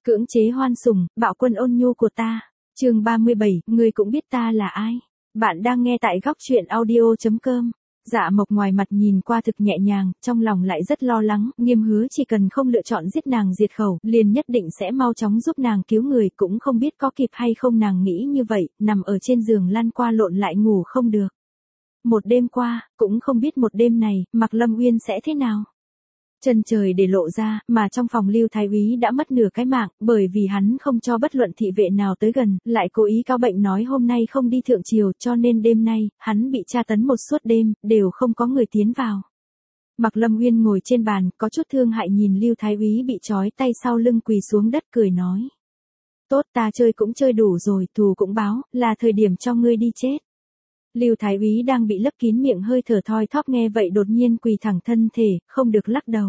Cưỡng chế hoan sủng, bạo quân ôn nhu của ta. Chương 37, ngươi cũng biết ta là ai. Bạn đang nghe tại góc truyện audio.com. Dạ Mộc ngoài mặt nhìn qua thực nhẹ nhàng, trong lòng lại rất lo lắng, Nghiêm hứa chỉ cần không lựa chọn giết nàng diệt khẩu, liền nhất định sẽ mau chóng giúp nàng cứu người, cũng không biết có kịp hay không. Nàng nghĩ như vậy, nằm ở trên giường lăn qua lộn lại ngủ không được. Một đêm qua, cũng không biết một đêm này, Mạc Lâm Uyên sẽ thế nào. Chân trời để lộ ra, mà trong phòng Lưu Thái Úy đã mất nửa cái mạng, bởi vì hắn không cho bất luận thị vệ nào tới gần, lại cố ý cao bệnh nói hôm nay không đi thượng triều, cho nên đêm nay, hắn bị tra tấn một suốt đêm, đều không có người tiến vào. Mạc Lâm Uyên ngồi trên bàn, có chút thương hại nhìn Lưu Thái Úy bị trói tay sau lưng quỳ xuống đất cười nói. Tốt, ta chơi cũng chơi đủ rồi, thù cũng báo, là thời điểm cho ngươi đi chết. Lưu Thái Úy đang bị lấp kín miệng hơi thở thoi thóp nghe vậy đột nhiên quỳ thẳng thân thể, không được lắc đầu.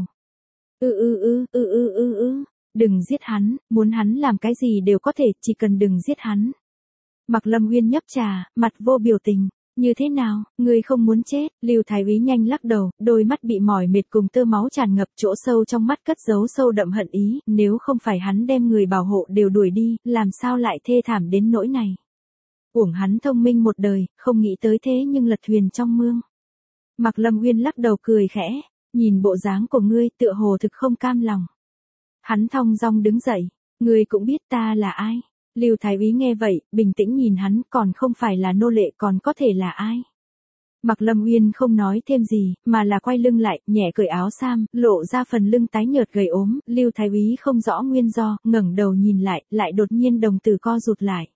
Đừng giết hắn, muốn hắn làm cái gì đều có thể, chỉ cần đừng giết hắn. Mạc Lâm Uyên nhấp trà, mặt vô biểu tình. Như thế nào, ngươi không muốn chết? Lưu Thái Úy nhanh lắc đầu, đôi mắt bị mỏi mệt cùng tơ máu tràn ngập, chỗ sâu trong mắt cất giấu sâu đậm hận ý, nếu không phải hắn đem người bảo hộ đều đuổi đi, làm sao lại thê thảm đến nỗi này. Uổng hắn thông minh một đời, không nghĩ tới thế nhưng lật thuyền trong mương. Mạc Lâm Uyên lắc đầu cười khẽ, nhìn bộ dáng của ngươi tựa hồ thực không cam lòng. Hắn thong dong đứng dậy, ngươi cũng biết ta là ai. Lưu Thái Úy nghe vậy, bình tĩnh nhìn hắn, còn không phải là nô lệ còn có thể là ai. Mạc Lâm Uyên không nói thêm gì, mà là quay lưng lại, nhẹ cởi áo sam, lộ ra phần lưng tái nhợt gầy ốm, Lưu Thái Úy không rõ nguyên do, ngẩng đầu nhìn lại đột nhiên đồng tử co rụt lại.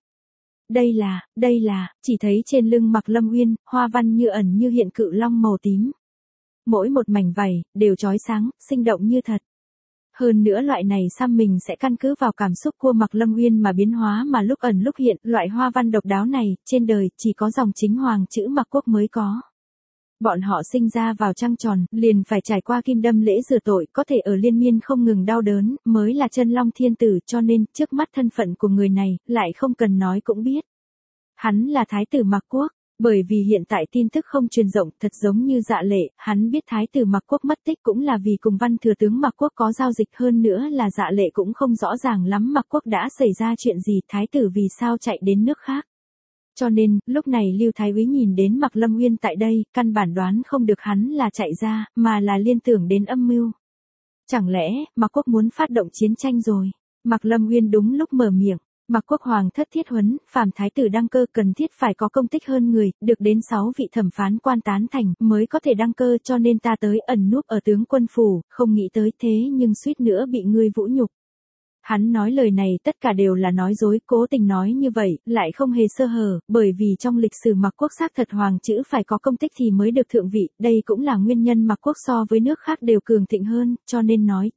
Đây là, chỉ thấy trên lưng Mạc Lâm Uyên, hoa văn như ẩn như hiện cự long màu tím. Mỗi một mảnh vảy, đều chói sáng, sinh động như thật. Hơn nữa loại này xăm mình sẽ căn cứ vào cảm xúc của Mạc Lâm Uyên mà biến hóa mà lúc ẩn lúc hiện, loại hoa văn độc đáo này, trên đời, chỉ có dòng chính hoàng chữ Mạc Quốc mới có. Bọn họ sinh ra vào trăng tròn, liền phải trải qua kim đâm lễ rửa tội, có thể ở liên miên không ngừng đau đớn, mới là chân long thiên tử, cho nên, trước mắt thân phận của người này, lại không cần nói cũng biết. Hắn là thái tử Mạc Quốc, bởi vì hiện tại tin tức không truyền rộng, thật giống như Dạ Lệ, hắn biết thái tử Mạc Quốc mất tích cũng là vì cùng văn thừa tướng Mạc Quốc có giao dịch, hơn nữa là Dạ Lệ cũng không rõ ràng lắm Mạc Quốc đã xảy ra chuyện gì, thái tử vì sao chạy đến nước khác. Cho nên, lúc này Lưu Thái Úy nhìn đến Mạc Lâm Uyên tại đây, căn bản đoán không được hắn là chạy ra, mà là liên tưởng đến âm mưu. Chẳng lẽ, Mạc Quốc muốn phát động chiến tranh rồi? Mạc Lâm Uyên đúng lúc mở miệng. Mạc Quốc hoàng thất thiết huấn, phàm thái tử đăng cơ cần thiết phải có công tích hơn người, được đến 6 vị thẩm phán quan tán thành, mới có thể đăng cơ, cho nên ta tới ẩn núp ở tướng quân phủ, không nghĩ tới thế nhưng suýt nữa bị ngươi vũ nhục. Hắn nói lời này tất cả đều là nói dối, cố tình nói như vậy, lại không hề sơ hở, bởi vì trong lịch sử Mạc Quốc xác thật hoàng chữ phải có công tích thì mới được thượng vị, đây cũng là nguyên nhân Mạc Quốc so với nước khác đều cường thịnh hơn, cho nên nói.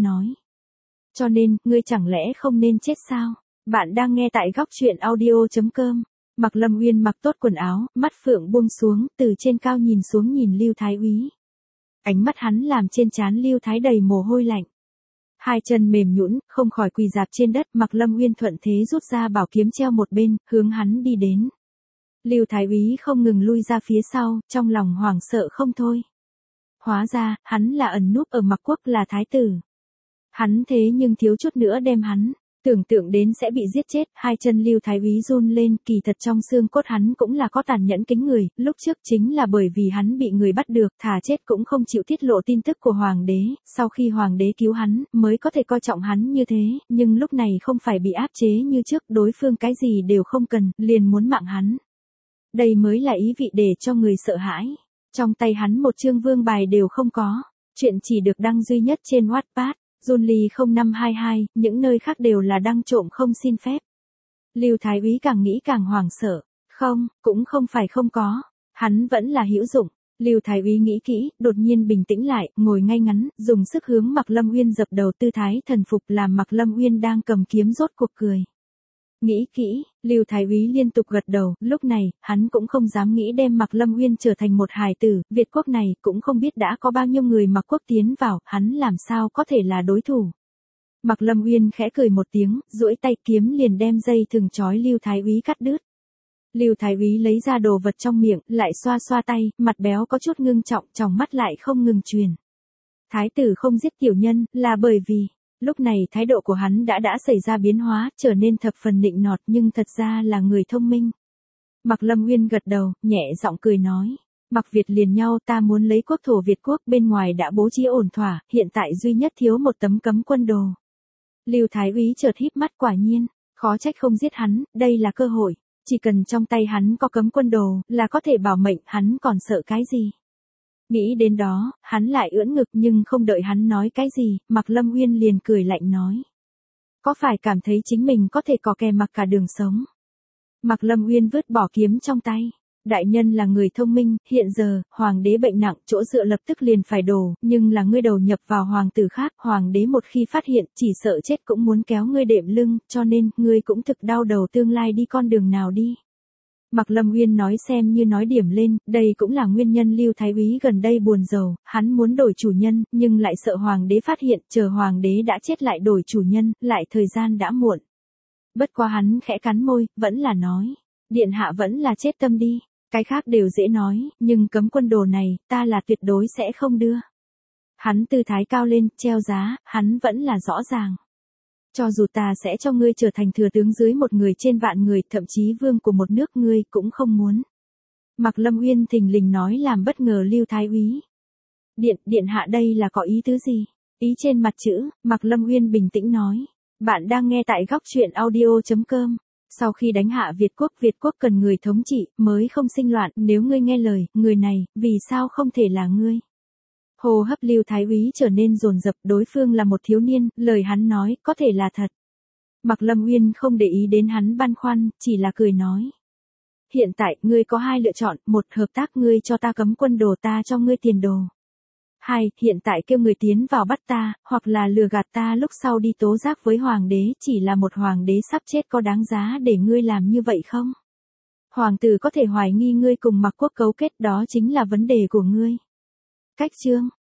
Cho nên, ngươi chẳng lẽ không nên chết sao? Bạn đang nghe tại góc truyện audio.com. Mạc Lâm Uyên mặc tốt quần áo, mắt phượng buông xuống, từ trên cao nhìn xuống nhìn Lưu Thái Úy. Ánh mắt hắn làm trên trán Lưu Thái đầy mồ hôi lạnh. Hai chân mềm nhũn, không khỏi quỳ dạp trên đất, Mạc Lâm Uyên thuận thế rút ra bảo kiếm treo một bên, hướng hắn đi đến. Lưu Thái Úy không ngừng lui ra phía sau, trong lòng hoảng sợ không thôi. Hóa ra, hắn là ẩn núp ở Mạc Quốc là thái tử. Hắn thế nhưng thiếu chút nữa đem hắn. Tưởng tượng đến sẽ bị giết chết, hai chân Lưu Thái Úy run lên, kỳ thật trong xương cốt hắn cũng là có tàn nhẫn kính người, lúc trước chính là bởi vì hắn bị người bắt được, thà chết cũng không chịu tiết lộ tin tức của hoàng đế, sau khi hoàng đế cứu hắn, mới có thể coi trọng hắn như thế, nhưng lúc này không phải bị áp chế như trước, đối phương cái gì đều không cần, liền muốn mạng hắn. Đây mới là ý vị để cho người sợ hãi. Trong tay hắn một chương vương bài đều không có, chuyện chỉ được đăng duy nhất trên Wattpad. Junli 0522, những nơi khác đều là đăng trộm không xin phép. Lưu Thái Úy càng nghĩ càng hoảng sợ. Không, cũng không phải không có. Hắn vẫn là hữu dụng. Lưu Thái Úy nghĩ kỹ, đột nhiên bình tĩnh lại, ngồi ngay ngắn, dùng sức hướng Mạc Lâm Uyên dập đầu tư thái thần phục, làm Mạc Lâm Uyên đang cầm kiếm rốt cuộc cười. Nghĩ kỹ, Lưu Thái Úy liên tục gật đầu, lúc này, hắn cũng không dám nghĩ đem Mạc Lâm Uyên trở thành một hài tử, Việt quốc này cũng không biết đã có bao nhiêu người Mạc Quốc tiến vào, hắn làm sao có thể là đối thủ. Mạc Lâm Uyên khẽ cười một tiếng, duỗi tay kiếm liền đem dây thừng trói Lưu Thái Úy cắt đứt. Lưu Thái Úy lấy ra đồ vật trong miệng, lại xoa xoa tay, mặt béo có chút ngưng trọng, tròng mắt lại không ngừng truyền. Thái tử không giết tiểu nhân, là bởi vì, Lúc này thái độ của hắn đã xảy ra biến hóa, trở nên thập phần nịnh nọt nhưng thật ra là người thông minh. Mạc Lâm Uyên gật đầu, nhẹ giọng cười nói. Mạc Việt liền nhau, ta muốn lấy quốc thổ Việt quốc, bên ngoài đã bố trí ổn thỏa, hiện tại duy nhất thiếu một tấm cấm quân đồ. Lưu Thái úy chợt híp mắt, quả nhiên, khó trách không giết hắn, đây là cơ hội, chỉ cần trong tay hắn có cấm quân đồ, là có thể bảo mệnh, hắn còn sợ cái gì. Nghĩ đến đó, hắn lại ưỡn ngực nhưng không đợi hắn nói cái gì, Mạc Lâm Uyên liền cười lạnh nói. Có phải cảm thấy chính mình có thể cò kè mặc cả đường sống? Mạc Lâm Uyên vứt bỏ kiếm trong tay. Đại nhân là người thông minh, hiện giờ, hoàng đế bệnh nặng, chỗ dựa lập tức liền phải đổ, nhưng là ngươi đầu nhập vào hoàng tử khác, hoàng đế một khi phát hiện, chỉ sợ chết cũng muốn kéo ngươi đệm lưng, cho nên, ngươi cũng thực đau đầu tương lai đi con đường nào đi. Mạc Lâm Uyên nói xem như nói điểm lên, đây cũng là nguyên nhân Lưu Thái úy gần đây buồn rầu, hắn muốn đổi chủ nhân, nhưng lại sợ hoàng đế phát hiện, chờ hoàng đế đã chết lại đổi chủ nhân, lại thời gian đã muộn. Bất quá hắn khẽ cắn môi, vẫn là nói, điện hạ vẫn là chết tâm đi, cái khác đều dễ nói, nhưng cấm quân đồ này, ta là tuyệt đối sẽ không đưa. Hắn tư thái cao lên, treo giá, hắn vẫn là rõ ràng. Cho dù ta sẽ cho ngươi trở thành thừa tướng dưới một người trên vạn người, thậm chí vương của một nước, ngươi cũng không muốn. Mạc Lâm Uyên thình lình nói làm bất ngờ Lưu Thái úy. Điện hạ đây là có ý tứ gì? Ý trên mặt chữ, Mạc Lâm Uyên bình tĩnh nói. Bạn đang nghe tại góc truyện audio.com. Sau khi đánh hạ Việt quốc cần người thống trị, mới không sinh loạn, nếu ngươi nghe lời, người này, vì sao không thể là ngươi? Hô hấp Lưu Thái úy trở nên dồn dập, đối phương là một thiếu niên, lời hắn nói, có thể là thật. Mạc Lâm Uyên không để ý đến hắn băn khoăn, chỉ là cười nói. Hiện tại, ngươi có hai lựa chọn, một, hợp tác ngươi cho ta cấm quân đồ, ta cho ngươi tiền đồ. Hai, hiện tại kêu người tiến vào bắt ta, hoặc là lừa gạt ta lúc sau đi tố giác với hoàng đế, chỉ là một hoàng đế sắp chết có đáng giá để ngươi làm như vậy không? Hoàng tử có thể hoài nghi ngươi cùng Mạc Quốc cấu kết, đó chính là vấn đề của ngươi. Cách chương